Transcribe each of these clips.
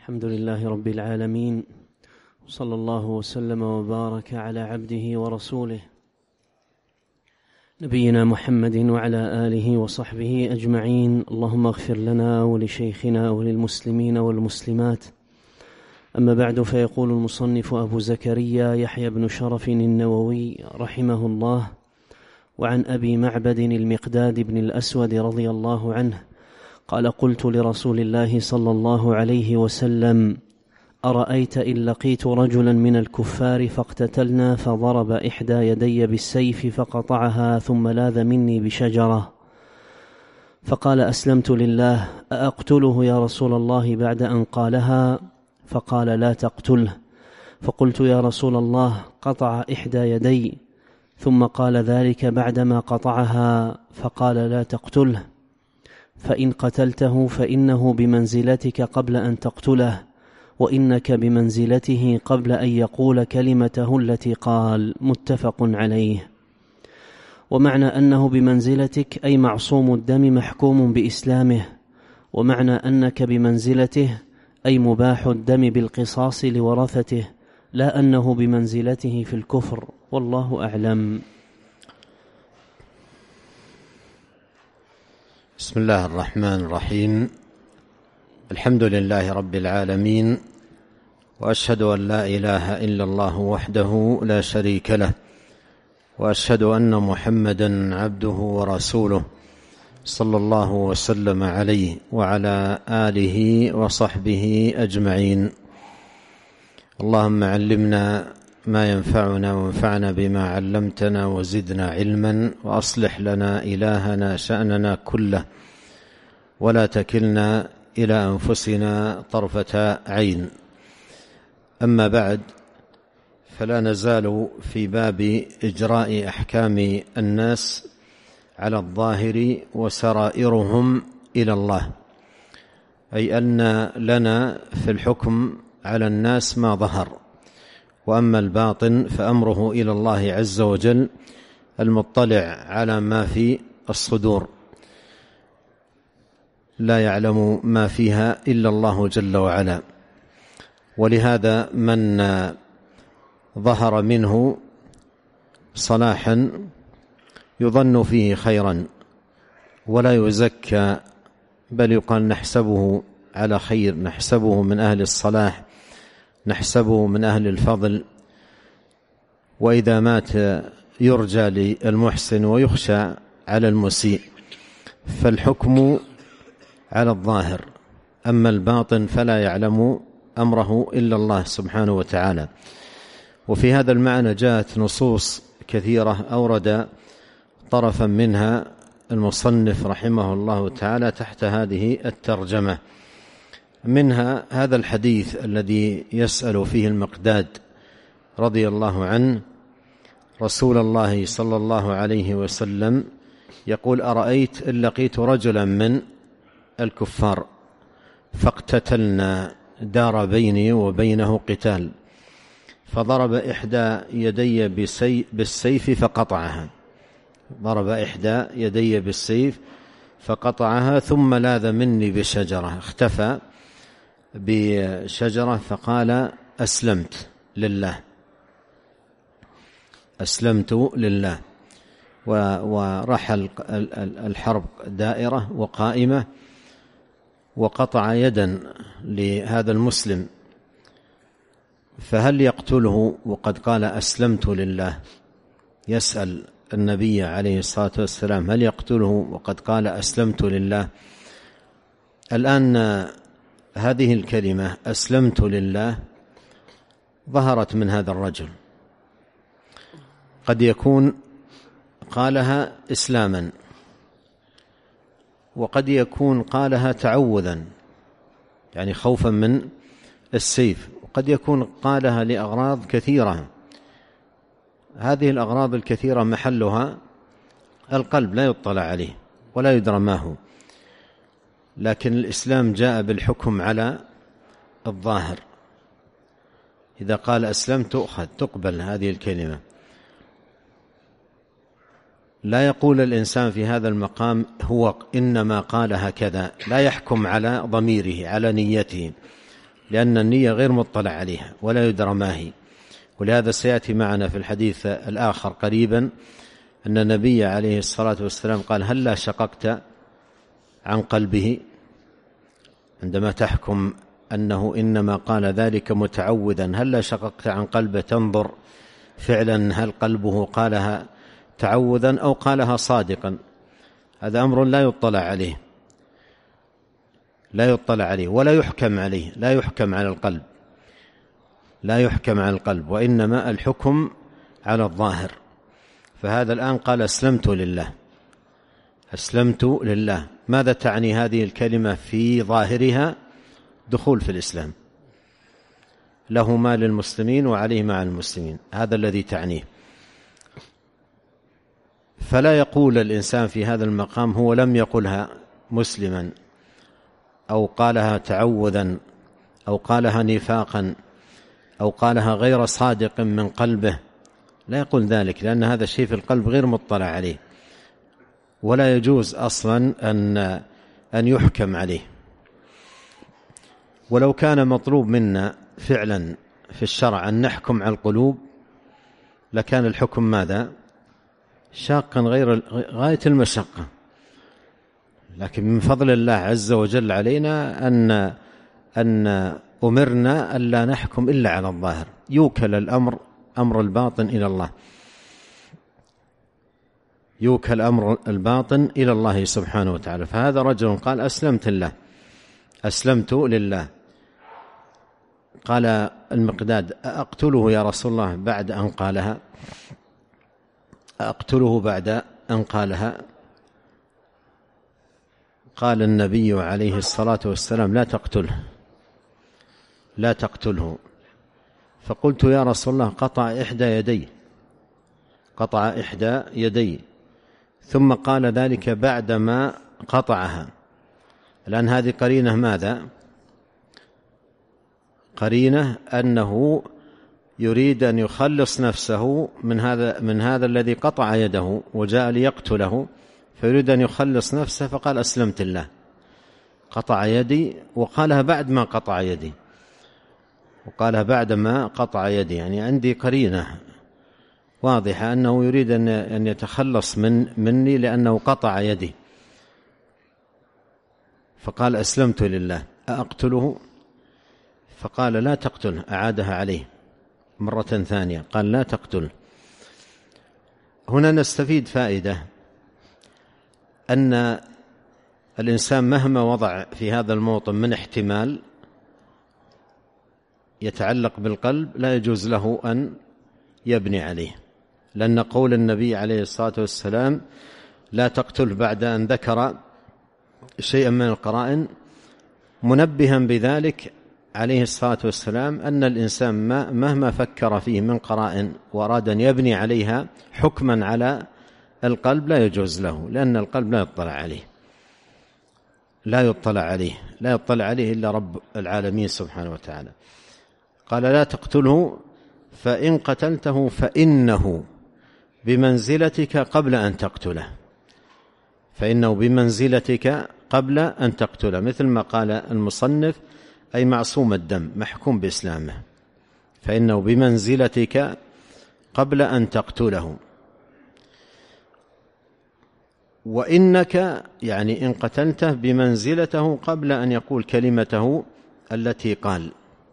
الحمد لله رب العالمين، صلى الله وسلم وبارك على عبده ورسوله نبينا محمد وعلى آله وصحبه أجمعين. اللهم اغفر لنا ولشيخنا وللمسلمين والمسلمات. أما بعد، فيقول المصنف أبو زكريا يحيى بن شرف النووي رحمه الله: وعن أبي معبد المقداد بن الأسود رضي الله عنه قال: قلت لرسول الله صلى الله عليه وسلم: أرأيت إن لقيت رجلا من الكفار فاقتتلنا فضرب إحدى يدي بالسيف فقطعها ثم لاذ مني بشجرة، فقال: أسلمت لله، أأقتله يا رسول الله بعد أن قالها؟ فقال: لا تقتله. فقلت: يا رسول الله، قطع إحدى يدي ثم قال ذلك بعدما قطعها، فقال: لا تقتله، فإن قتلته فإنه بمنزلتك قبل أن تقتله، وإنك بمنزلته قبل أن يقول كلمته التي قال. متفق عليه. ومعنى أنه بمنزلتك أي معصوم الدم محكوم بإسلامه، ومعنى أنك بمنزلته أي مباح الدم بالقصاص لورثته، لا أنه بمنزلته في الكفر، والله أعلم. بسم الله الرحمن الرحيم. الحمد لله رب العالمين، وأشهد أن لا إله إلا الله وحده لا شريك له، وأشهد أن محمدا عبده ورسوله صلى الله وسلم عليه وعلى آله وصحبه أجمعين. اللهم علمنا ما ينفعنا وانفعنا بما علمتنا وزدنا علما، وأصلح لنا إلهنا شأننا كله، ولا تكلنا إلى أنفسنا طرفة عين. أما بعد، فلا نزال في باب إجراء أحكام الناس على الظاهر وسرائرهم إلى الله، أي أن لنا في الحكم على الناس ما ظهر، وأما الباطن فأمره إلى الله عز وجل المطلع على ما في الصدور، لا يعلم ما فيها إلا الله جل وعلا. ولهذا من ظهر منه صلاحا يظن فيه خيرا ولا يزكى، بل يقال نحسبه على خير، نحسبه من أهل الصلاح، نحسبه من أهل الفضل. وإذا مات يرجى للمحسن ويخشى على المسيء. فالحكم على الظاهر، أما الباطن فلا يعلم أمره إلا الله سبحانه وتعالى. وفي هذا المعنى جاءت نصوص كثيرة أورد طرفا منها المصنف رحمه الله تعالى تحت هذه الترجمة. منها هذا الحديث الذي يسأل فيه المقداد رضي الله عنه رسول الله صلى الله عليه وسلم يقول: أرأيت إن لقيت رجلا من الكفار فاقتتلنا، دار بيني وبينه قتال، فضرب إحدى يدي بالسيف فقطعها، ضرب إحدى يدي بالسيف فقطعها ثم لاذ مني بشجرة، اختفى بشجرة فقال: أسلمت لله، أسلمت لله. ورحل الحرب دائرة وقائمة، وقطع يدا لهذا المسلم، فهل يقتله وقد قال أسلمت لله؟ يسأل النبي عليه الصلاة والسلام: هل يقتله وقد قال أسلمت لله؟ الآن هذه الكلمة أسلمت لله ظهرت من هذا الرجل، قد يكون قالها إسلاما، وقد يكون قالها تعوذا يعني خوفا من السيف، وقد يكون قالها لأغراض كثيرة. هذه الأغراض الكثيرة محلها القلب لا يطلع عليه ولا يدرى ما هو، لكن الإسلام جاء بالحكم على الظاهر. إذا قال أسلمت تؤخذ، تقبل هذه الكلمة. لا يقول الإنسان في هذا المقام هو إنما قال هكذا، لا يحكم على ضميره على نيته، لأن النية غير مطلع عليها ولا يدرى ما هي. ولهذا سيأتي معنا في الحديث الآخر قريبا أن النبي عليه الصلاة والسلام قال: هلا شققت عن قلبه، عندما تحكم أنه إنما قال ذلك متعوذا، هلا شققت عن قلبه تنظر فعلا هل قلبه قالها تعوذا أو قالها صادقا. هذا أمر لا يطلع عليه، لا يطلع عليه ولا يحكم عليه، لا يحكم على القلب، لا يحكم على القلب، وإنما الحكم على الظاهر. فهذا الآن قال: أسلمت لله، أسلمت لله. ماذا تعني هذه الكلمة في ظاهرها؟ دخول في الإسلام، له ما للمسلمين وعليه مع المسلمين، هذا الذي تعنيه. فلا يقول الإنسان في هذا المقام هو لم يقلها مسلما أو قالها تعوذا أو قالها نفاقا أو قالها غير صادق من قلبه، لا يقول ذلك، لأن هذا الشيء في القلب غير مطلع عليه، ولا يجوز أصلا أن يحكم عليه. ولو كان مطلوب منا فعلا في الشرع أن نحكم على القلوب لكان الحكم ماذا؟ شاقا غاية المشقة. لكن من فضل الله عز وجل علينا أن أمرنا ألا نحكم إلا على الظاهر، يوكل الأمر، أمر الباطن إلى الله، يوكل أمر الباطن إلى الله سبحانه وتعالى. فهذا رجل قال: أسلمت لله، أسلمت لله. قال المقداد: أقتله يا رسول الله بعد أن قالها؟ أقتله بعد أن قالها؟ قال النبي عليه الصلاة والسلام: لا تقتله، لا تقتله. فقلت: يا رسول الله قطع إحدى يدي، قطع إحدى يدي. ثم قال ذلك بعدما قطعها. لأن هذه قرينة ماذا؟ قرينة أنه يريد أن يخلص نفسه من هذا الذي قطع يده وجاء ليقتله، فيريد أن يخلص نفسه، فقال: أسلمت الله، قطع يدي، وقالها بعد ما قطع يدي، وقالها بعد ما قطع يدي. يعني عندي قرينة واضحة أنه يريد أن يتخلص مني لأنه قطع يدي، فقال: أسلمت لله. أقتله؟ فقال: لا تقتله. أعادها عليه مرة ثانية، قال: لا تقتل. هنا نستفيد فائدة، أن الإنسان مهما وضع في هذا الموطن من احتمال يتعلق بالقلب لا يجوز له أن يبني عليه، لأن قول النبي عليه الصلاة والسلام: لا تقتل، بعد أن ذكر شيئا من القرائن، منبها بذلك عليه الصلاة والسلام أن الإنسان مهما فكر فيه من قرائن وأراد أن يبني عليها حكما على القلب لا يجوز له، لأن القلب لا يطلع عليه، لا يطلع عليه، لا يطلع عليه إلا رب العالمين سبحانه وتعالى. قال: لا تقتله، فإن قتلته فإنه بمنزلتك قبل أن تقتله، فإنه بمنزلتك قبل أن تقتله، مثل ما قال المصنف: أي معصوم الدم، محكوم بإسلامه، فإنه بمنزلتك قبل أن تقتله. وإنك يعني إن قتلته بمنزلته قبل أن يقول كلمته التي قال،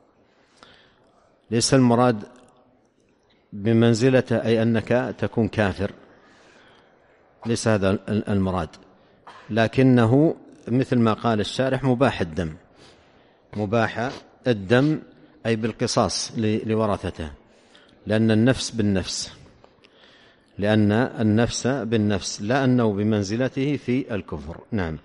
ليس المراد بمنزلته أي أنك تكون كافر، ليس هذا المراد، لكنه مثل ما قال الشارح: مباح الدم، مباح الدم أي بالقصاص لورثته، لأن النفس بالنفس، لأن النفس بالنفس، لا أنه بمنزلته في الكفر. نعم.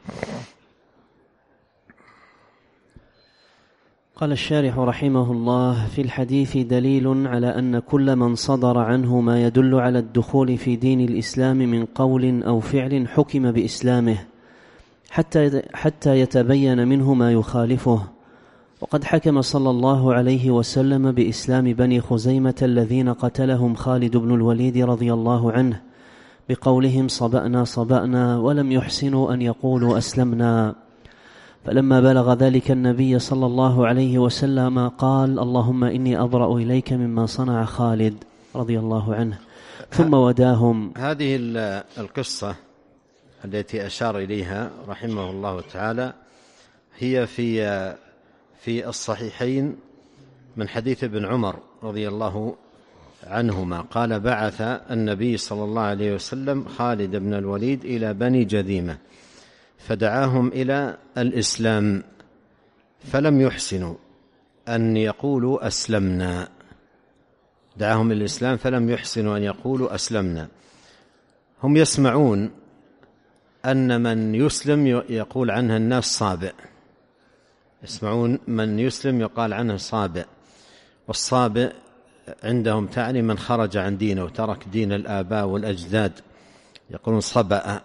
قال الشارح رحمه الله: في الحديث دليل على أن كل من صدر عنه ما يدل على الدخول في دين الإسلام من قول أو فعل حكم بإسلامه حتى يتبين منه ما يخالفه. وقد حكم صلى الله عليه وسلم بإسلام بني خزيمة الذين قتلهم خالد بن الوليد رضي الله عنه بقولهم: صبأنا صبأنا، ولم يحسنوا أن يقولوا أسلمنا. فلما بلغ ذلك النبي صلى الله عليه وسلم قال: اللهم إني أبرأ إليك مما صنع خالد رضي الله عنه، ثم وداهم. هذه القصة التي أشار إليها رحمه الله تعالى هي في الصحيحين من حديث ابن عمر رضي الله عنهما قال: بعث النبي صلى الله عليه وسلم خالد بن الوليد إلى بني جذيمة فدعاهم إلى الإسلام فلم يحسنوا أن يقولوا أسلمنا. دعاهم إلى الإسلام فلم يحسنوا أن يقولوا أسلمنا. هم يسمعون أن من يسلم يقول عنه الناس صابئ، يسمعون من يسلم يقال عنه صابئ، والصابئ عندهم تعني من خرج عن دينه وترك دين الآباء والأجداد، يقولون صبأ،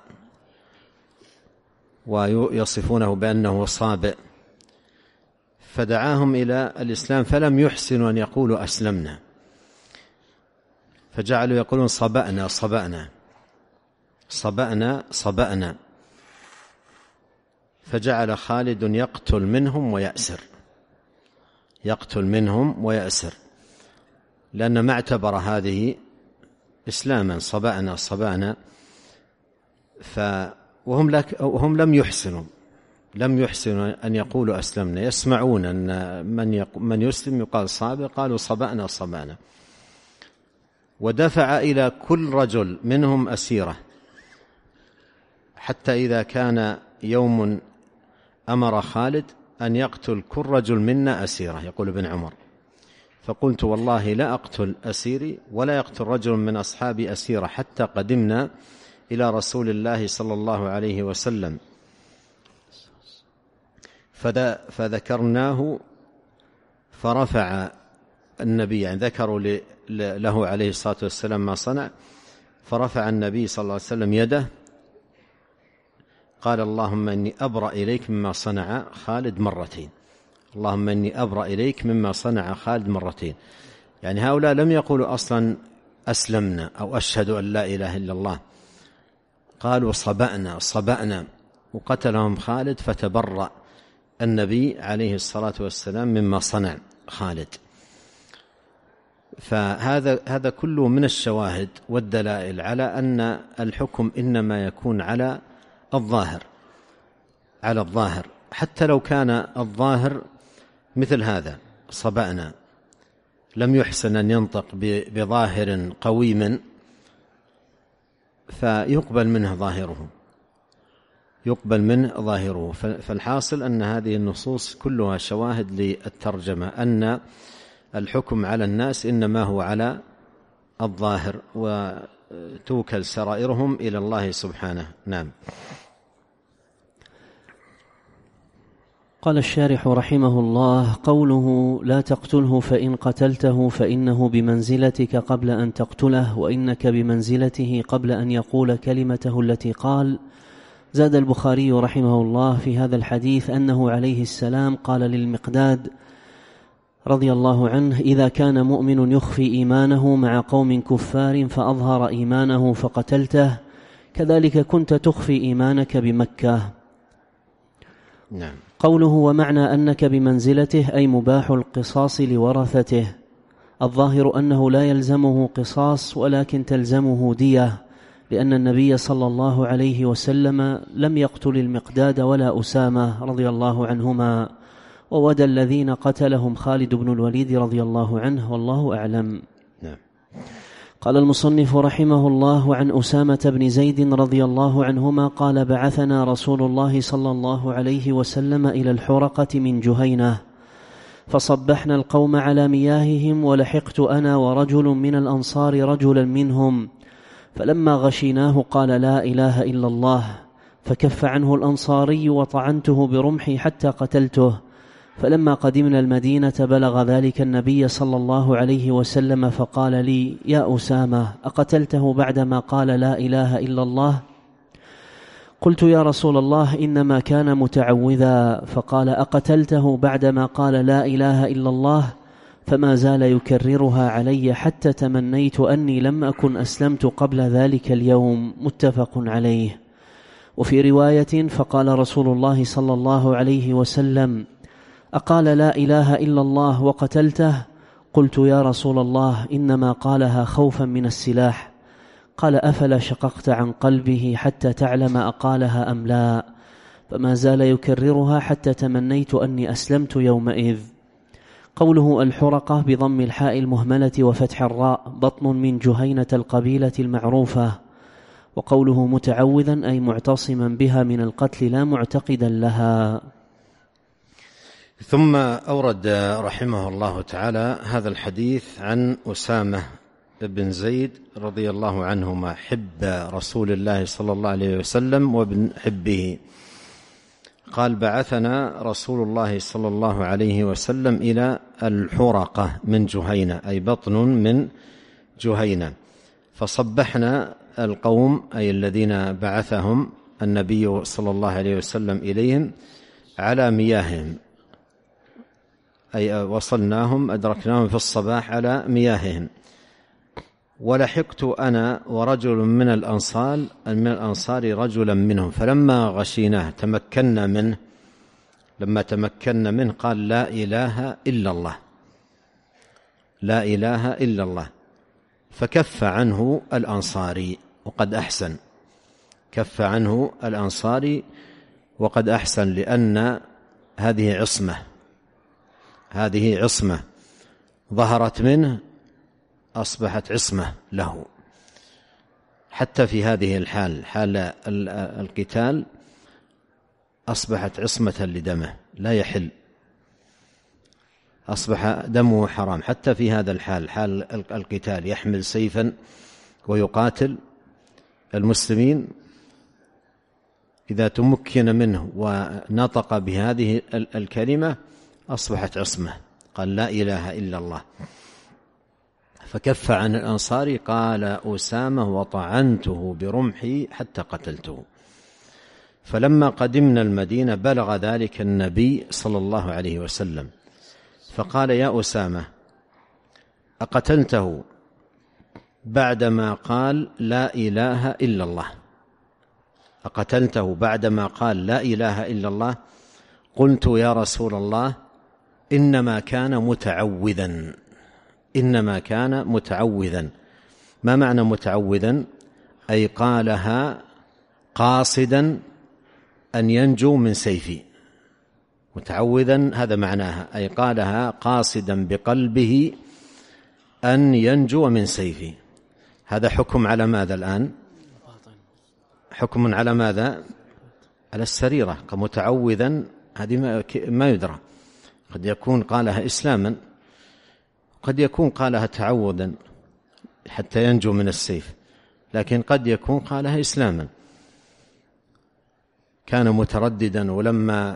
ويصفونه بأنه صابئ. فدعاهم إلى الإسلام فلم يحسنوا أن يقولوا أسلمنا، فجعلوا يقولون صبأنا صبأنا صبأنا صبأنا، فجعل خالد يقتل منهم ويأسر، يقتل منهم ويأسر، لأن ما اعتبر هذه إسلاما، صبأنا صبأنا. وهم لم يحسنوا أن يقولوا أسلمنا، يسمعون أن من يسلم يقال صابئ، قالوا صبأنا صبأنا. ودفع إلى كل رجل منهم أسيرة، حتى إذا كان يوم أمر خالد أن يقتل كل رجل منا أسيرة، يقول ابن عمر: فقلت والله لا أقتل أسيري ولا يقتل رجل من أصحابي أسيرة حتى قدمنا إلى رسول الله صلى الله عليه وسلم فذكرناه فرفع النبي، يعني ذكروا له عليه الصلاة والسلام ما صنع، فرفع النبي صلى الله عليه وسلم يده قال: اللهم إني أبرأ إليك مما صنع خالد مرتين، اللهم إني أبرأ إليك مما صنع خالد مرتين. يعني هؤلاء لم يقولوا أصلا أسلمنا أو أشهد أن لا إله إلا الله، قالوا صبأنا صبأنا، وقتلهم خالد، فتبرأ النبي عليه الصلاة والسلام مما صنع خالد. فهذا كله من الشواهد والدلائل على أن الحكم إنما يكون على الظاهر، حتى لو كان الظاهر مثل هذا صبأنا، لم يحسن أن ينطق بظاهر قويم، فيقبل منه ظاهره. فالحاصل أن هذه النصوص كلها شواهد للترجمة، أن الحكم على الناس إنما هو على الظاهر، وتوكل سرائرهم إلى الله سبحانه. نعم. قال الشارح رحمه الله: قوله لا تقتله فإن قتلته فإنه بمنزلتك قبل أن تقتله، وإنك بمنزلته قبل أن يقول كلمته التي قال. زاد البخاري رحمه الله في هذا الحديث أنه عليه السلام قال للمقداد رضي الله عنه: إذا كان مؤمن يخفي إيمانه مع قوم كفار فأظهر إيمانه فقتلته، كذلك كنت تخفي إيمانك بمكة. نعم. قوله ومعنى أنك بمنزلته أي مباح القصاص لورثته. الظاهر أنه لا يلزمه قصاص ولكن تلزمه دية، لأن النبي صلى الله عليه وسلم لم يقتل المقداد ولا أسامة رضي الله عنهما، وودى الذين قتلهم خالد بن الوليد رضي الله عنه، والله أعلم. نعم. قال المصنف رحمه الله: عن أسامة بن زيد رضي الله عنهما قال: بعثنا رسول الله صلى الله عليه وسلم إلى الحرقة من جهينة، فصبحنا القوم على مياههم، ولحقت أنا ورجل من الأنصار رجلا منهم، فلما غشيناه قال: لا إله إلا الله، فكف عنه الأنصاري وطعنته برمحي حتى قتلته. فلما قدمنا المدينة بلغ ذلك النبي صلى الله عليه وسلم فقال لي: يا أسامة، أقتلته بعدما قال لا إله إلا الله؟ قلت: يا رسول الله، إنما كان متعوذا. فقال: أقتلته بعدما قال لا إله إلا الله؟ فما زال يكررها علي حتى تمنيت أني لم أكن أسلمت قبل ذلك اليوم. متفق عليه. وفي رواية: فقال رسول الله صلى الله عليه وسلم: أقال لا إله إلا الله وقتلته؟ قلت: يا رسول الله، إنما قالها خوفا من السلاح. قال: أفلا شققت عن قلبه حتى تعلم أقالها أم لا؟ فما زال يكررها حتى تمنيت أني أسلمت يومئذ. قوله الحرقة بضم الحاء المهملة وفتح الراء بطن من جهينة القبيلة المعروفة. وقوله متعوذا أي معتصما بها من القتل لا معتقدا لها. ثم أورد رحمه الله تعالى هذا الحديث عن أسامة بن زيد رضي الله عنهما، حب رسول الله صلى الله عليه وسلم وابن حبه، قال: بعثنا رسول الله صلى الله عليه وسلم إلى الحرقة من جهينة، أي بطن من جهينة، فصبحنا القوم، أي الذين بعثهم النبي صلى الله عليه وسلم إليهم، على مياههم، أي وصلناهم أدركناهم في الصباح على مياههم. ولحقت أنا ورجل من الأنصار رجلا منهم، فلما غشيناه تمكنا منه، لما تمكنا منه قال: لا إله إلا الله، لا إله إلا الله، فكف عنه الأنصاري وقد أحسن، كف عنه الأنصاري وقد أحسن، لأن هذه عصمة، هذه عصمة ظهرت منه، أصبحت عصمة له حتى في هذه الحال، حال القتال، أصبحت عصمة لدمه لا يحل، أصبح دمه حرام حتى في هذا الحال، حال القتال، يحمل سيفا ويقاتل المسلمين. إذا تمكن منه ونطق بهذه الكلمة أصبحت عصمة، قال: لا إله إلا الله. فكف عن الأنصار. قال أسامة: وطعنته برمحي حتى قتلته. فلما قدمنا المدينة بلغ ذلك النبي صلى الله عليه وسلم، فقال: يا أسامة، أقتلته بعدما قال لا إله إلا الله؟ أقتلته بعدما قال لا إله إلا الله؟ قلت: يا رسول الله، إنما كان متعوذا، إنما كان متعوذا. ما معنى متعوذا؟ أي قالها قاصدا أن ينجو من سيفي. متعوذا هذا معناها، أي قالها قاصدا بقلبه أن ينجو من سيفي. هذا حكم على ماذا الآن؟ حكم على ماذا؟ على السريرة. كمتعوذا هذه ما يدرى، قد يكون قالها إسلاما، قد يكون قالها تعوذا حتى ينجو من السيف، لكن قد يكون قالها إسلاما. كان مترددا، ولما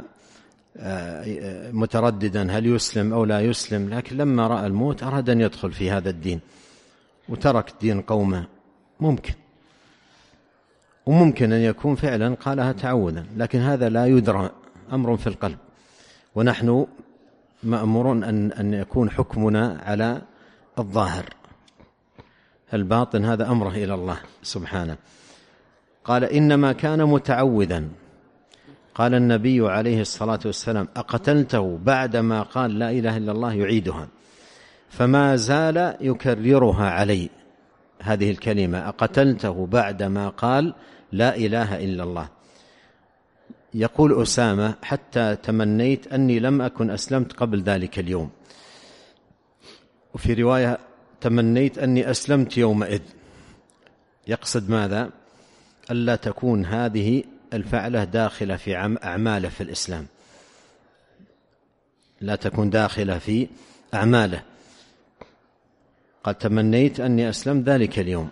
مترددا هل يسلم أو لا يسلم، لكن لما رأى الموت أراد أن يدخل في هذا الدين وترك دين قومه. ممكن، وممكن أن يكون فعلا قالها تعوذا، لكن هذا لا يدرى، أمر في القلب، ونحن مأمورون أن يكون حكمنا على الظاهر، الباطن هذا أمره إلى الله سبحانه. قال: إنما كان متعوذا. قال النبي عليه الصلاة والسلام: أقتلته بعدما قال لا إله إلا الله؟ يعيدها، فما زال يكررها علي، هذه الكلمة: أقتلته بعدما قال لا إله إلا الله. يقول أسامة: حتى تمنيت أني لم أكن أسلمت قبل ذلك اليوم. وفي رواية: تمنيت أني أسلمت يومئذ. يقصد ماذا؟ ألا تكون هذه الفعلة داخلة في أعماله في الإسلام، لا تكون داخلة في أعماله. قد تمنيت أني أسلم ذلك اليوم.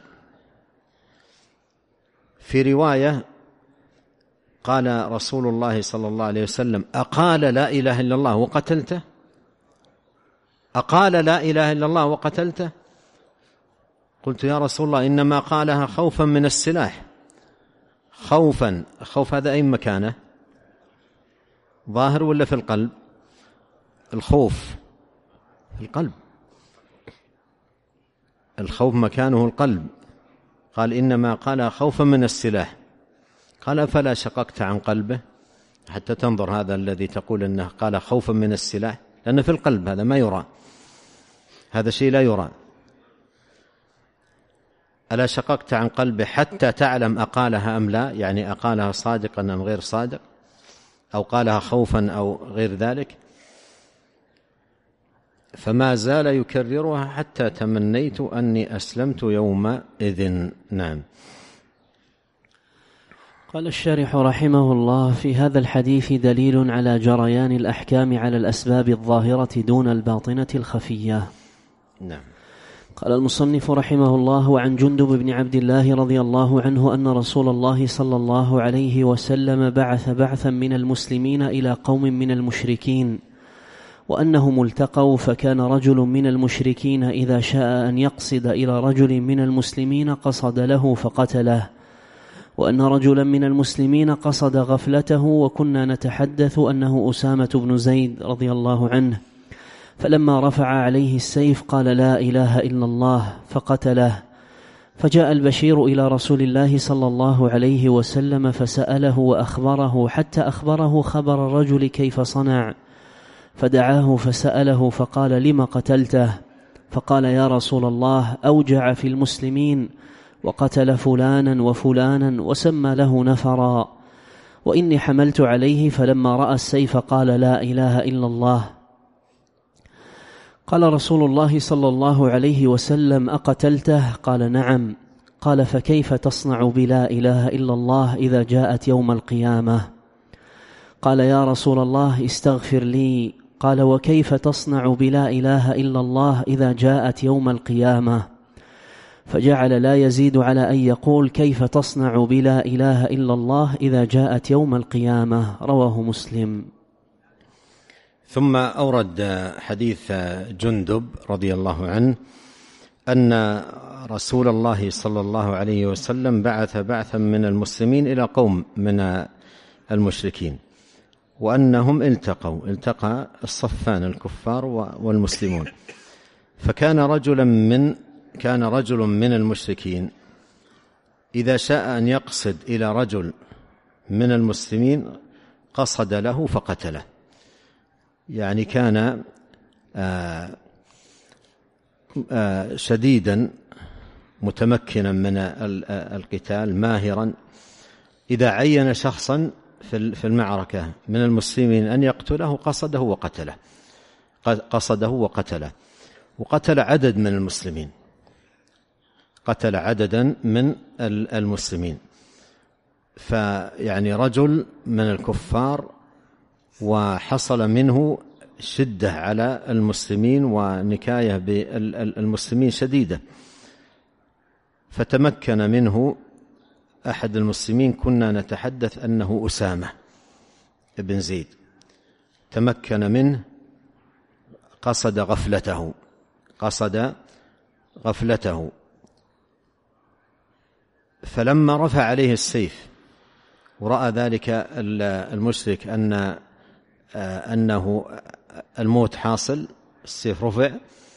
في رواية قال رسول الله صلى الله عليه وسلم: أقال لا إله إلا الله وقتلته؟ أقال لا إله إلا الله وقتلته؟ قلت: يا رسول الله، إنما قالها خوفا من السلاح. خوفا، خوف هذا أي مكانه؟ ظاهر ولا في القلب؟ الخوف في القلب، الخوف مكانه القلب. قال: إنما قالها خوفا من السلاح. قال أفلا شققت عن قلبه حتى تنظر هذا الذي تقول أنه قال خوفا من السلاح، لأن في القلب هذا ما يرى، هذا شيء لا يرى. ألا شققت عن قلبه حتى تعلم أقالها أم لا، يعني أقالها صادقا أم غير صادق، أو قالها خوفا أو غير ذلك. فما زال يكررها حتى تمنيت أني أسلمت يومئذ. نعم. قال الشارح رحمه الله: في هذا الحديث دليل على جريان الأحكام على الأسباب الظاهرة دون الباطنة الخفية. نعم. قال المصنف رحمه الله: وعن جندب بن عبد الله رضي الله عنه أن رسول الله صلى الله عليه وسلم بعث بعثا من المسلمين إلى قوم من المشركين، وأنهم التقوا، فكان رجل من المشركين إذا شاء أن يقصد إلى رجل من المسلمين قصد له فقتله، وأن رجلا من المسلمين قصد غفلته، وكنا نتحدث أنه أسامة بن زيد رضي الله عنه، فلما رفع عليه السيف قال: لا إله إلا الله، فقتله. فجاء البشير إلى رسول الله صلى الله عليه وسلم فسأله وأخبره، حتى أخبره خبر الرجل كيف صنع، فدعاه فسأله فقال: لم قتلته؟ فقال: يا رسول الله، أوجع في المسلمين وقتل فلانا وفلانا وسمى له نفرا، وإني حملت عليه، فلما رأى السيف قال: لا إله إلا الله. قال رسول الله صلى الله عليه وسلم: أقتلته؟ قال: نعم. قال: فكيف تصنع بلا إله إلا الله إذا جاءت يوم القيامة؟ قال: يا رسول الله، استغفر لي. قال: وكيف تصنع بلا إله إلا الله إذا جاءت يوم القيامة؟ فجعل لا يزيد على أن يقول: كيف تصنع بلا إله إلا الله إذا جاءت يوم القيامة؟ رواه مسلم. ثم أورد حديث جندب رضي الله عنه أن رسول الله صلى الله عليه وسلم بعث بعثا من المسلمين إلى قوم من المشركين، وأنهم التقى الصفان الكفار والمسلمون، فكان رجل من المشركين إذا شاء أن يقصد إلى رجل من المسلمين قصد له فقتله، يعني كان شديدا متمكنا من القتال ماهرا، إذا عين شخصا في المعركة من المسلمين أن يقتله قصده وقتله، وقتل عدد من المسلمين، قتل عددا من المسلمين. فيعني رجل من الكفار وحصل منه شدة على المسلمين ونكاية بالمسلمين شديدة، فتمكن منه أحد المسلمين، كنا نتحدث أنه أسامة بن زيد، تمكن منه، قصد غفلته، فلما رفع عليه السيف ورأى ذلك المشرك أنه الموت حاصل، السيف رفع،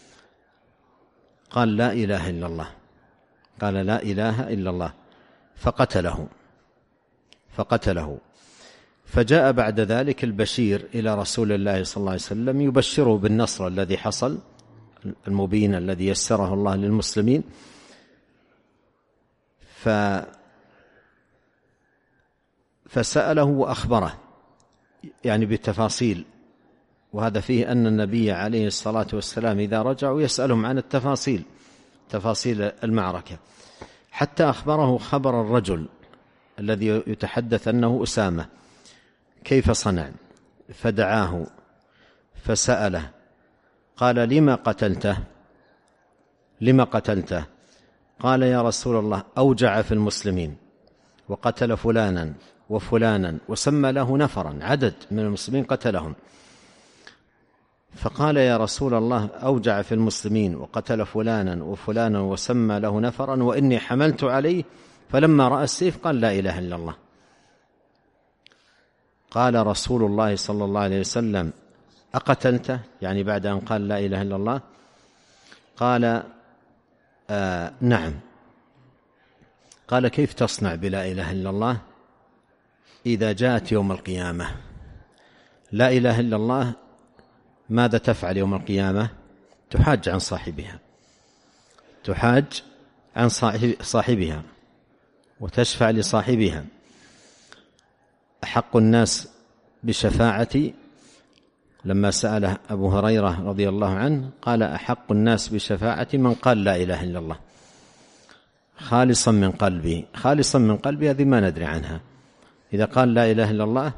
قال: لا إله إلا الله، فقتله. فجاء بعد ذلك البشير إلى رسول الله صلى الله عليه وسلم يبشره بالنصر الذي حصل المبين الذي يسره الله للمسلمين، فسأله وأخبره يعني بالتفاصيل، وهذا فيه أن النبي عليه الصلاة والسلام إذا رجعوا يسألهم عن تفاصيل المعركة، حتى أخبره خبر الرجل الذي يتحدث أنه أسامة كيف صنع، فدعاه فسأله قال: لما قتلته؟ قال: يا رسول الله، أوجع في المسلمين وقتل فلانا وفلانا وسمى له نفرا، عدد من المسلمين قتلهم. فقال: يا رسول الله، أوجع في المسلمين وقتل فلانا وفلانا وسمى له نفرا، وإني حملت عليه، فلما رأى السيف قال: لا إله إلا الله. قال رسول الله صلى الله عليه وسلم: أقتلته؟ يعني بعد أن قال لا إله إلا الله. قال: نعم. قال: كيف تصنع بلا إله إلا الله إذا جاءت يوم القيامة. لا إله إلا الله ماذا تفعل يوم القيامة؟ تحاج عن صاحبها، تحاج عن صاحبها وتشفع لصاحبها. أحق الناس بشفاعتي، لما سأله أبو هريرة رضي الله عنه قال أحق الناس بشفاعتي من قال لا إله إلا الله خالصا من قلبي. خالصا من قلبي هذه ما ندري عنها. إذا قال لا إله إلا الله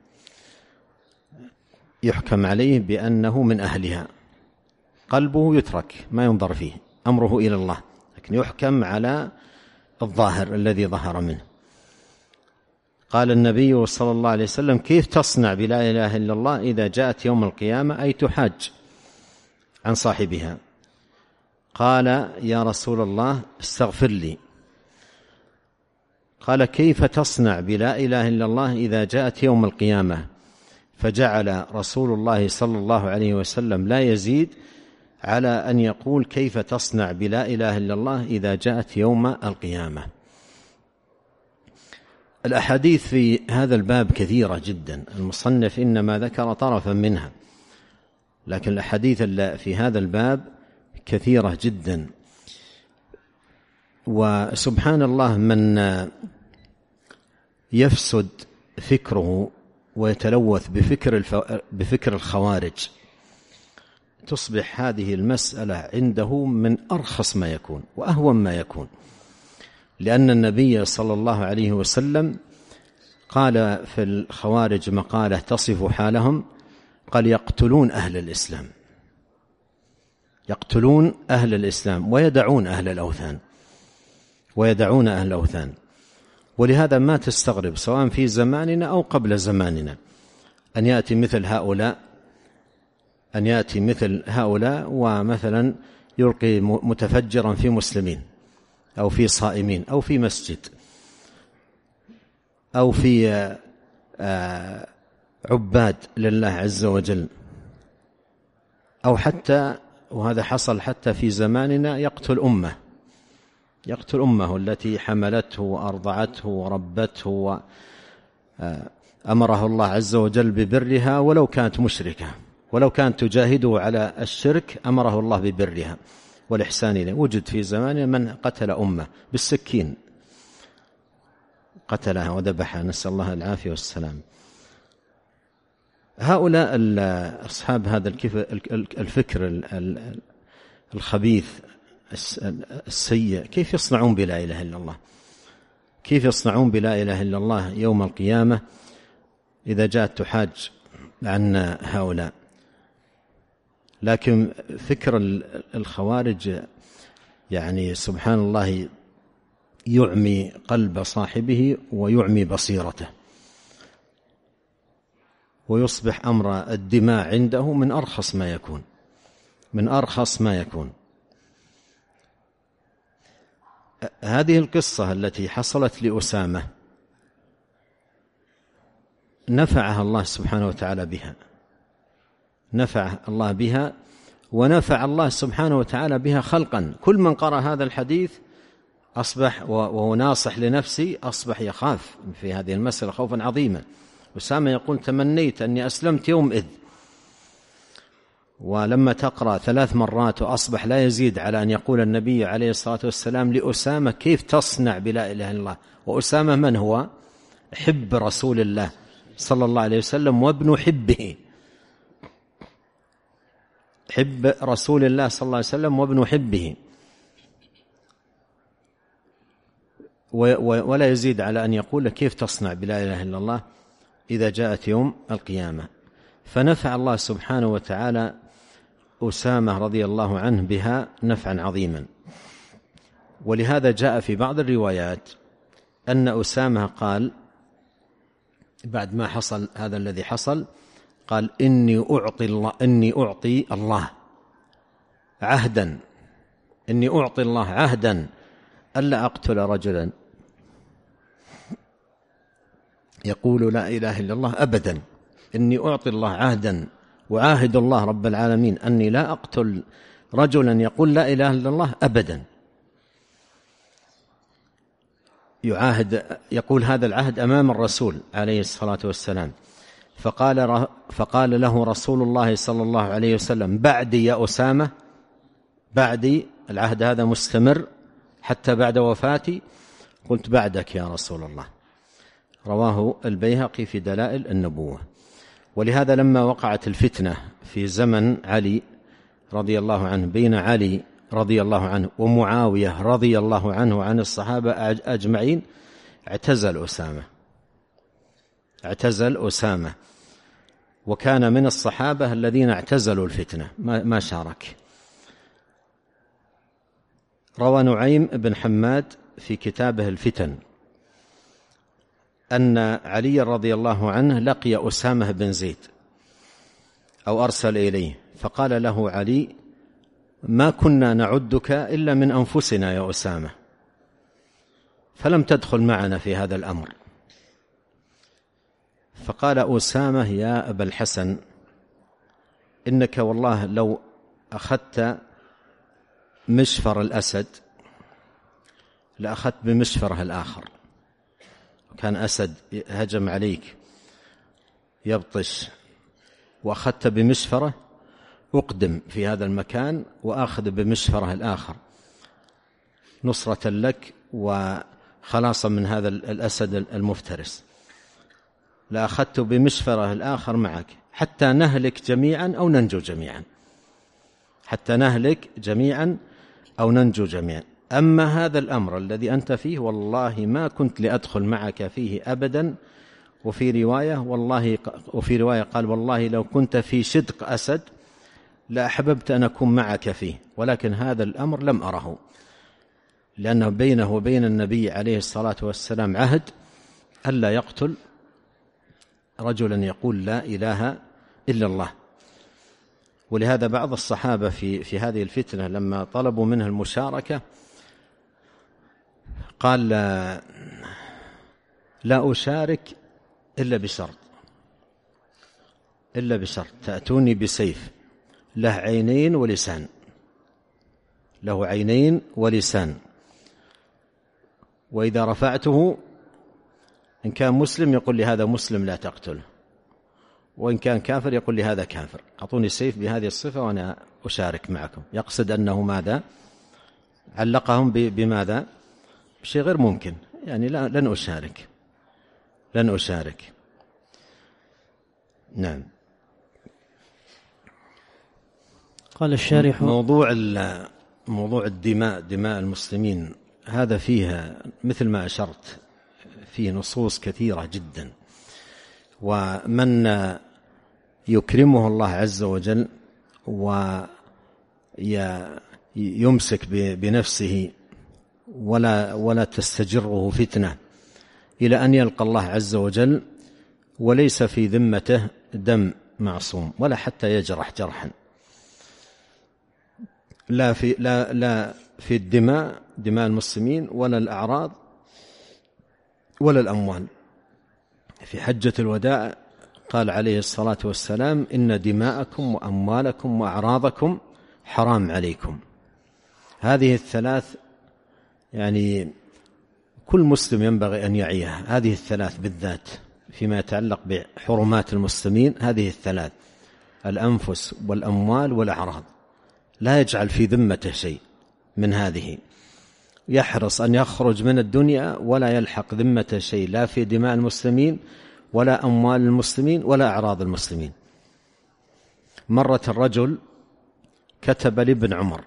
يحكم عليه بأنه من أهلها، قلبه يترك ما ينظر فيه، أمره إلى الله، لكن يحكم على الظاهر الذي ظهر منه. قال النبي صلى الله عليه وسلم كيف تصنع بلا إله إلا الله إذا جاءت يوم القيامة؟ أي تحاج عن صاحبها. قال يا رسول الله استغفر لي. قال كيف تصنع بلا إله إلا الله إذا جاءت يوم القيامة؟ فجعل رسول الله صلى الله عليه وسلم لا يزيد على أن يقول كيف تصنع بلا إله إلا الله إذا جاءت يوم القيامة. الأحاديث في هذا الباب كثيرة جدا، المصنف إنما ذكر طرفا منها، لكن الأحاديث في هذا الباب كثيرة جدا. وسبحان الله من يفسد فكره ويتلوث بفكر الخوارج تصبح هذه المسألة عنده من أرخص ما يكون وأهون ما يكون، لأن النبي صلى الله عليه وسلم قال في الخوارج مقالة تصف حالهم، قال يقتلون أهل الإسلام، يقتلون أهل الإسلام ويدعون أهل الأوثان، ويدعون أهل الأوثان. ولهذا ما تستغرب سواء في زماننا أو قبل زماننا أن يأتي مثل هؤلاء ومثلا يلقي متفجرا في مسلمين أو في صائمين أو في مسجد أو في عباد لله عز وجل، أو حتى، وهذا حصل حتى في زماننا، يقتل أمه التي حملته وأرضعته وربته وأمره الله عز وجل ببرها ولو كانت مشركة، ولو كانت تجاهده على الشرك أمره الله ببرها والإحسان إليه. وجد في زماننا من قتل أمه بالسكين، قتلها وذبحها، نسأل الله العافية والسلام. هؤلاء أصحاب هذا الفكر الخبيث السيء كيف يصنعون بلا إله إلا الله؟ كيف يصنعون بلا إله إلا الله يوم القيامة إذا جاءت تحاج عن هؤلاء؟ لكن فكر الخوارج يعني سبحان الله يعمي قلب صاحبه ويعمي بصيرته، ويصبح أمر الدماء عنده من أرخص ما يكون. هذه القصة التي حصلت لأسامة نفعها الله سبحانه وتعالى بها، نفع الله بها ونفع الله سبحانه وتعالى بها خلقا. كل من قرأ هذا الحديث أصبح وهو ناصح لنفسه أصبح يخاف في هذه المسألة خوفا عظيما. أسامة يقول تمنيت أني أسلمت يوم إذ، ولما تقرأ 3 مرات وأصبح لا يزيد على أن يقول النبي عليه الصلاة والسلام لأسامة كيف تصنع بلا إله إلا الله. وأسامة من هو؟ حب رسول الله صلى الله عليه وسلم وابن حبه، حب رسول الله صلى الله عليه وسلم وابن حبه، ولا يزيد على أن يقول كيف تصنع بلا إله إلا الله إذا جاءت يوم القيامة. فنفع الله سبحانه وتعالى أسامة رضي الله عنه بها نفعا عظيما. ولهذا جاء في بعض الروايات أن أسامة قال بعد ما حصل هذا الذي حصل، قال إني أعطي الله عهدا، إني أعطي الله عهدا ألا أقتل رجلا يقول لا إله إلا الله أبدا. إني أعطي الله عهدا وعاهد الله رب العالمين أني لا أقتل رجلا يقول لا إله إلا الله أبدا. يقول هذا العهد أمام الرسول عليه الصلاة والسلام، فقال له رسول الله صلى الله عليه وسلم: بعدي يا أسامة، بعدي، العهد هذا مستمر حتى بعد وفاتي. قلت: بعدك يا رسول الله. رواه البيهقي في دلائل النبوة. ولهذا لما وقعت الفتنة في زمن علي رضي الله عنه بين علي رضي الله عنه ومعاوية رضي الله عنه وعن الصحابة أجمعين، اعتزل أسامة، وكان من الصحابة الذين اعتزلوا الفتنة، ما شارك. روى نعيم بن حماد في كتابه الفتن أن علي رضي الله عنه لقي أسامة بن زيد أو أرسل إليه، فقال له علي: ما كنا نعدك إلا من أنفسنا يا أسامة، فلم تدخل معنا في هذا الأمر. فقال أسامة: يا أبا الحسن، إنك والله لو أخذت مشفر الأسد لأخذت بمشفره الآخر. كان أسد هجم عليك يبطش، وأخذت بمشفره، أقدم في هذا المكان وأخذ بمشفره الآخر نصرة لك وخلاصا من هذا الأسد المفترس. لأخذت بمشفره الآخر معك حتى نهلك جميعا أو ننجو جميعا، حتى نهلك جميعا أو ننجو جميعا. أما هذا الأمر الذي أنت فيه والله ما كنت لأدخل معك فيه أبدا. وفي رواية قال: والله لو كنت في شدق أسد لأحببت أن أكون معك فيه، ولكن هذا الأمر لم أره، لأنه بينه وبين النبي عليه الصلاة والسلام عهد ألا يقتل رجلا يقول لا إله إلا الله. ولهذا بعض الصحابة في هذه الفتنة لما طلبوا منه المشاركة قال: لا أشارك إلا بشرط تأتوني بسيف له عينين ولسان، وإذا رفعته إن كان مسلم يقول لي هذا مسلم لا تقتله، وإن كان كافر يقول لي هذا كافر. أعطوني السيف بهذه الصفة وأنا أشارك معكم. يقصد أنه ماذا؟ علقهم بماذا؟ بشيء غير ممكن، يعني لن أشارك. نعم. قال الشارح: موضوع دماء المسلمين هذا فيها مثل ما أشرت فيه نصوص كثيرة جدا، ومن يكرمه الله عز وجل ويمسك بنفسه ولا تستجره فتنة إلى أن يلقى الله عز وجل وليس في ذمته دم معصوم ولا حتى يجرح جرحا، لا في دماء المسلمين ولا الأعراض ولا الأموال. في حجة الوداع قال عليه الصلاة والسلام: إن دماءكم وأموالكم وأعراضكم حرام عليكم. هذه الثلاث يعني كل مسلم ينبغي أن يعيها، هذه الثلاث بالذات فيما يتعلق بحرمات المسلمين، هذه الثلاث: الأنفس والأموال والأعراض، لا يجعل في ذمته شيء من هذه، يحرص أن يخرج من الدنيا ولا يلحق ذمته شيء، لا في دماء المسلمين ولا أموال المسلمين ولا أعراض المسلمين. مرة الرجل كتب لابن عمر،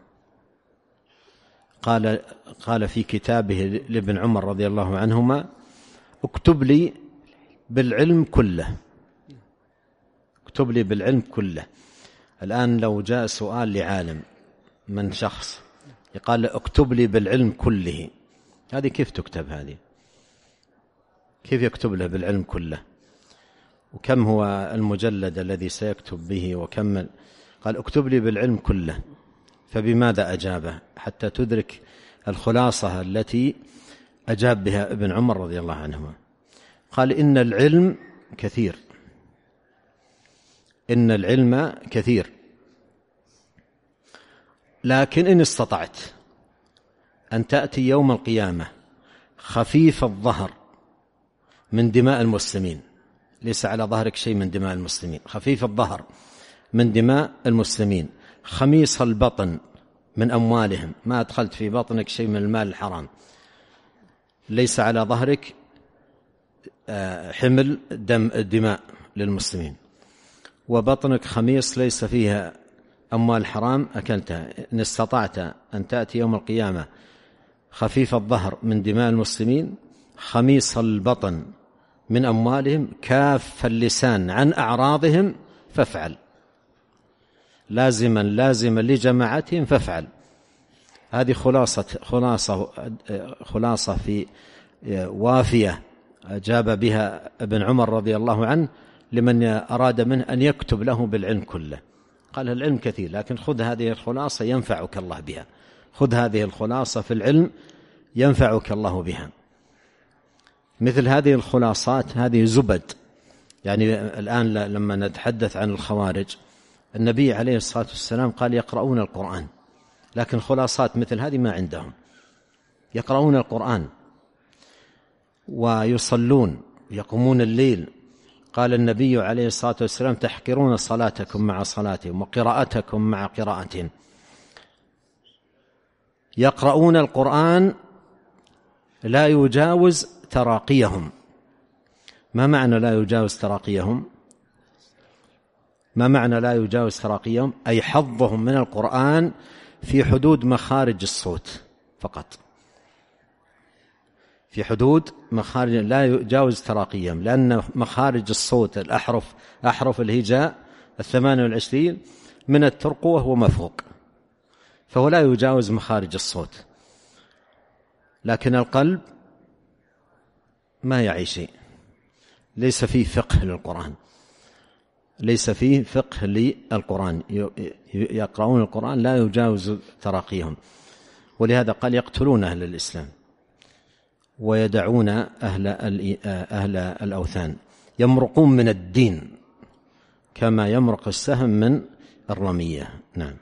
قال في كتابه لابن عمر رضي الله عنهما: اكتب لي بالعلم كله. الآن لو جاء سؤال لعالم من شخص يقال له اكتب لي بالعلم كله، هذه كيف تكتب؟ هذه كيف يكتب له بالعلم كله؟ وكم هو المجلد الذي سيكتب به وكم؟ قال اكتب لي بالعلم كله. فبماذا أجابه حتى تدرك الخلاصة التي أجاب بها ابن عمر رضي الله عنهما؟ قال: إن العلم كثير، لكن إن استطعت أن تأتي يوم القيامة خفيف الظهر من دماء المسلمين، ليس على ظهرك شيء من دماء المسلمين، خفيف الظهر من دماء المسلمين، خميص البطن من أموالهم، ما أدخلت في بطنك شيء من المال الحرام، ليس على ظهرك حمل دماء للمسلمين، وبطنك خميص ليس فيها أموال حرام أكلتها. إن استطعت أن تأتي يوم القيامة خفيف الظهر من دماء المسلمين، خميص البطن من أموالهم، كاف اللسان عن أعراضهم فافعل، لازما لجماعتهم فافعل. هذه خلاصة في وافية أجاب بها ابن عمر رضي الله عنه لمن أراد منه أن يكتب له بالعلم كله. قال العلم كثير، لكن خذ هذه الخلاصة ينفعك الله بها، خذ هذه الخلاصة في العلم ينفعك الله بها. مثل هذه الخلاصات هذه زبد. يعني الآن لما نتحدث عن الخوارج، النبي عليه الصلاة والسلام قال يقرؤون القرآن، لكن خلاصات مثل هذه ما عندهم. يقرؤون القرآن ويصلون يقومون الليل. قال النبي عليه الصلاة والسلام تحقرون صلاتكم مع صلاتهم وقراءتكم مع قراءتهم. يقرؤون القرآن لا يجاوز تراقيهم. ما معنى لا يجاوز تراقيهم؟ ما معنى لا يجاوز تراقيهم؟ أي حظهم من القرآن في حدود مخارج الصوت فقط، في حدود مخارج، لا يجاوز تراقيهم، لأن مخارج الصوت أحرف الهجاء 28 من الترقوة وما فوق، فهو لا يجاوز مخارج الصوت. لكن القلب ما يعي شيء، ليس فيه فقه للقرآن، ليس فيه فقه للقرآن. يقرؤون القرآن لا يجاوز تراقيهم، ولهذا قال يقتلون أهل الإسلام ويدعون أهل الأوثان، يمرقون من الدين كما يمرق السهم من الرمية. نعم.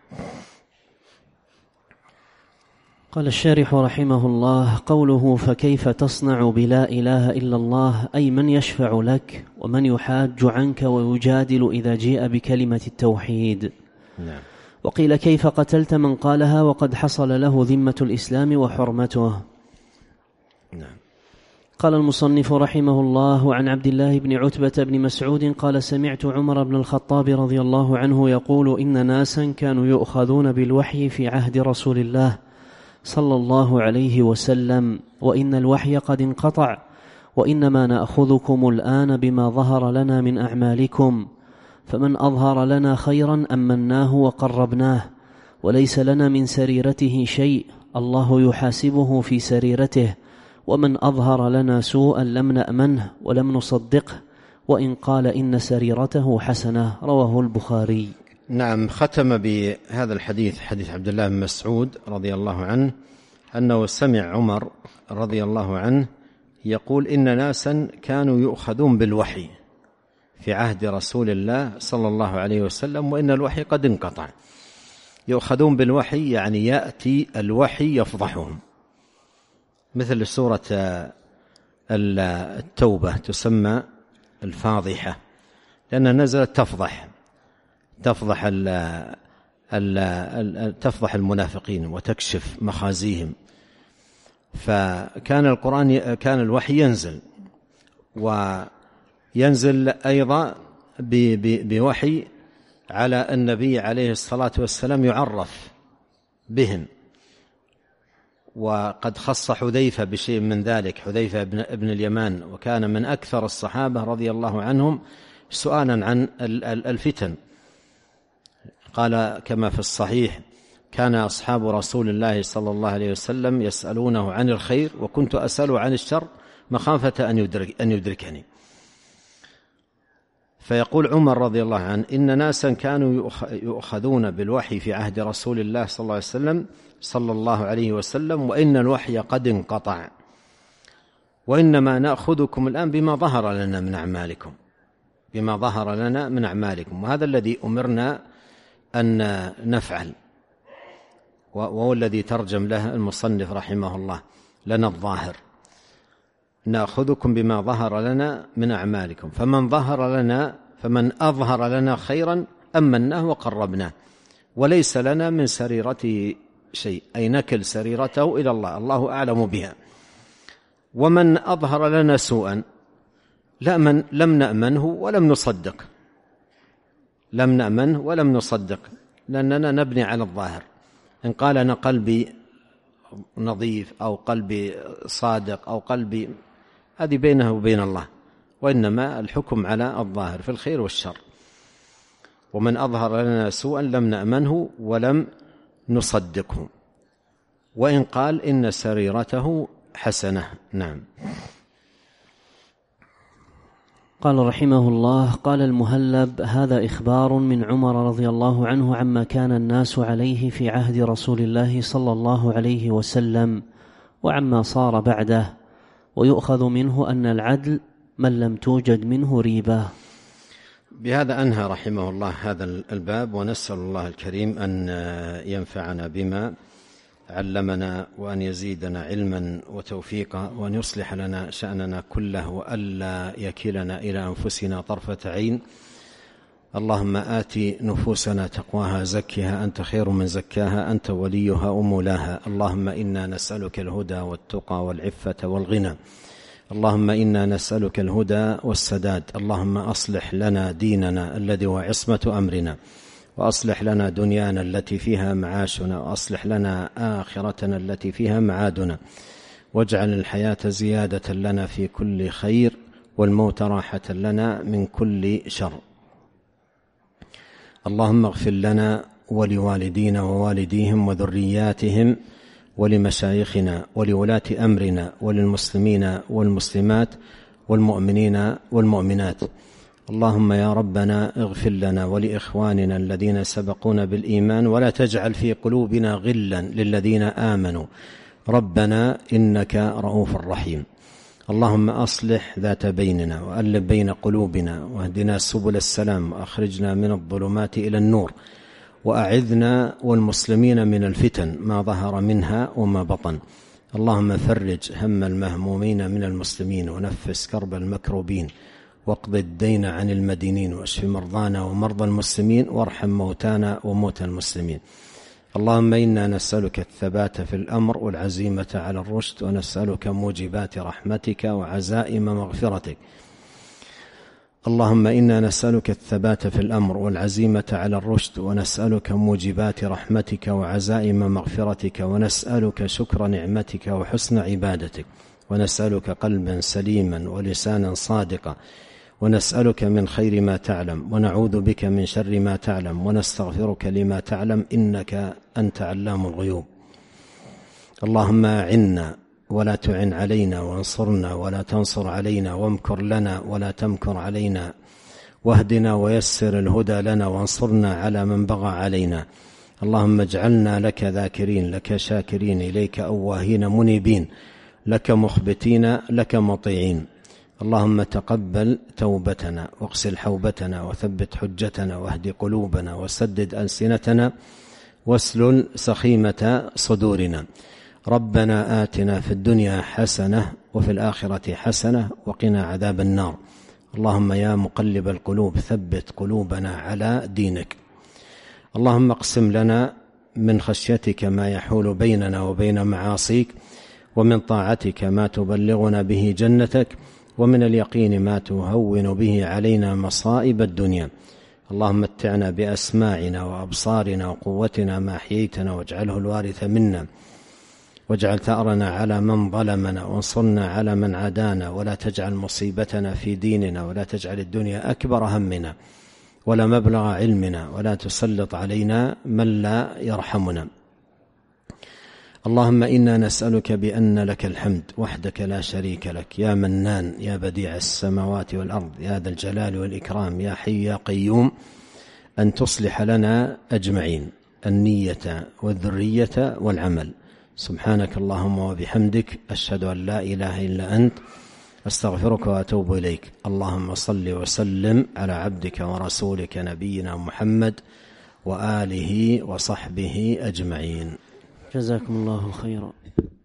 قال الشارح رحمه الله: قوله فكيف تصنع بلا إله إلا الله، أي من يشفع لك ومن يحاج عنك ويجادل إذا جيء بكلمة التوحيد. نعم. وقيل كيف قتلت من قالها وقد حصل له ذمة الإسلام وحرمته. نعم. قال المصنف رحمه الله: عن عبد الله بن عتبة بن مسعود قال: سمعت عمر بن الخطاب رضي الله عنه يقول: إن ناسا كانوا يؤخذون بالوحي في عهد رسول الله صلى الله عليه وسلم، وإن الوحي قد انقطع، وإنما نأخذكم الآن بما ظهر لنا من أعمالكم، فمن أظهر لنا خيرا أمناه وقربناه، وليس لنا من سريرته شيء الله يحاسبه في سريرته، ومن أظهر لنا سوءا لم نأمنه ولم نصدقه، وإن قال إن سريرته حسنة. رواه البخاري. نعم. ختم بهذا الحديث حديث عبد الله بن مسعود رضي الله عنه أنه سمع عمر رضي الله عنه يقول: إن ناسا كانوا يؤخذون بالوحي في عهد رسول الله صلى الله عليه وسلم، وإن الوحي قد انقطع. يؤخذون بالوحي يعني يأتي الوحي يفضحهم، مثل سورة التوبة تسمى الفاضحة، لأنها نزلت تفضح المنافقين وتكشف مخازيهم. فكان كان الوحي ينزل أيضا بوحي على النبي عليه الصلاة والسلام يعرف بهم، وقد خص حذيفة بشيء من ذلك، حذيفة ابن اليمان، وكان من أكثر الصحابة رضي الله عنهم سؤالا عن الفتن. قال كما في الصحيح: كان أصحاب رسول الله صلى الله عليه وسلم يسألونه عن الخير وكنت أسأله عن الشر مخافة أن يدركني. فيقول عمر رضي الله عنه: إن ناسا كانوا يؤخذون بالوحي في عهد رسول الله صلى الله عليه وسلم وإن الوحي قد انقطع، وإنما نأخذكم الآن بما ظهر لنا من أعمالكم، وهذا الذي أمرنا أن نفعل، وهو الذي ترجم له المصنف رحمه الله لنا الظاهر. نأخذكم بما ظهر لنا من أعمالكم، فمن أظهر لنا خيرا أمناه وقربناه، وليس لنا من سريرته شيء، أي نكل سريرته إلى الله، الله أعلم بها. ومن أظهر لنا سوءا لم نأمنه ولم نصدق، لأننا نبني على الظاهر. إن قال أنا قلبي نظيف أو قلبي صادق أو قلبي، هذه بينه وبين الله، وإنما الحكم على الظاهر في الخير والشر. ومن أظهر لنا سوءا لم نأمنه ولم نصدقه، وإن قال إن سريرته حسنة. نعم. قال رحمه الله: قال المهلب: هذا إخبار من عمر رضي الله عنه عما كان الناس عليه في عهد رسول الله صلى الله عليه وسلم وعما صار بعده، ويؤخذ منه أن العدل من لم توجد منه ريبة. بهذا أنهى رحمه الله هذا الباب، ونسأل الله الكريم أن ينفعنا بما علمنا، وأن يزيدنا علما وتوفيقا، وأن يصلح لنا شأننا كله، وألا يكلنا إلى أنفسنا طرفة عين. اللهم آت نفوسنا تقواها، زكها أنت خير من زكاها، أنت وليها ومولاها. اللهم إنا نسألك الهدى والتقى والعفة والغنى. اللهم إنا نسألك الهدى والسداد. اللهم أصلح لنا ديننا الذي هو عصمة أمرنا، وأصلح لنا دنيانا التي فيها معاشنا، وأصلح لنا آخرتنا التي فيها معادنا، واجعل الحياة زيادة لنا في كل خير، والموت راحة لنا من كل شر. اللهم اغفر لنا ولوالدينا ووالديهم وذرياتهم ولمشايخنا ولولاة أمرنا وللمسلمين والمسلمات والمؤمنين والمؤمنات. اللهم يا ربنا اغفر لنا ولإخواننا الذين سبقونا بالإيمان، ولا تجعل في قلوبنا غلا للذين آمنوا، ربنا إنك رؤوف رحيم. اللهم أصلح ذات بيننا وألف بين قلوبنا، واهدنا سبل السلام، وأخرجنا من الظلمات إلى النور، وأعذنا والمسلمين من الفتن ما ظهر منها وما بطن. اللهم فرج هم المهمومين من المسلمين، ونفس كرب المكروبين، واقض الدين عن المدينين، واشف مرضانا ومرضى المسلمين، وارحم موتانا وموتى المسلمين. اللهم إنا نسألك الثبات في الأمر والعزيمة على الرشد، ونسألك موجبات رحمتك وعزائم مغفرتك. اللهم إنا نسألك الثبات في الأمر والعزيمة على الرشد، ونسألك موجبات رحمتك وعزائم مغفرتك، ونسألك شكر نعمتك وحسن عبادتك، ونسألك قلبا سليما ولسانا صادقا، ونسألك من خير ما تعلم، ونعوذ بك من شر ما تعلم، ونستغفرك لما تعلم، إنك أنت علام الغيوب. اللهم أعنا ولا تعن علينا، وانصرنا ولا تنصر علينا، وامكر لنا ولا تمكر علينا، واهدنا ويسر الهدى لنا، وانصرنا على من بغى علينا. اللهم اجعلنا لك ذاكرين، لك شاكرين، إليك أواهين منيبين، لك مخبتين، لك مطيعين. اللهم تقبل توبتنا، واغسل حوبتنا، وثبت حجتنا، واهد قلوبنا، وسدد ألسنتنا، واسلل سخيمة صدورنا. ربنا آتنا في الدنيا حسنة وفي الآخرة حسنة وقنا عذاب النار. اللهم يا مقلب القلوب ثبت قلوبنا على دينك. اللهم اقسم لنا من خشيتك ما يحول بيننا وبين معاصيك، ومن طاعتك ما تبلغنا به جنتك، ومن اليقين ما تهون به علينا مصائب الدنيا. اللهم متعنا بأسماعنا وأبصارنا وقوتنا ما أحييتنا، واجعله الوارث منا، واجعل ثأرنا على من ظلمنا، وانصرنا على من عادانا، ولا تجعل مصيبتنا في ديننا، ولا تجعل الدنيا أكبر همنا ولا مبلغ علمنا، ولا تسلط علينا من لا يرحمنا. اللهم إنا نسألك بأن لك الحمد وحدك لا شريك لك، يا منان، يا بديع السماوات والأرض، يا ذا الجلال والإكرام، يا حي يا قيوم، أن تصلح لنا أجمعين النية والذرية والعمل. سبحانك اللهم وبحمدك، أشهد أن لا إله إلا أنت، أستغفرك وأتوب إليك. اللهم صل وسلم على عبدك ورسولك نبينا محمد وآله وصحبه أجمعين. جزاكم الله خيرا.